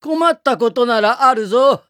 困ったことならあるぞ。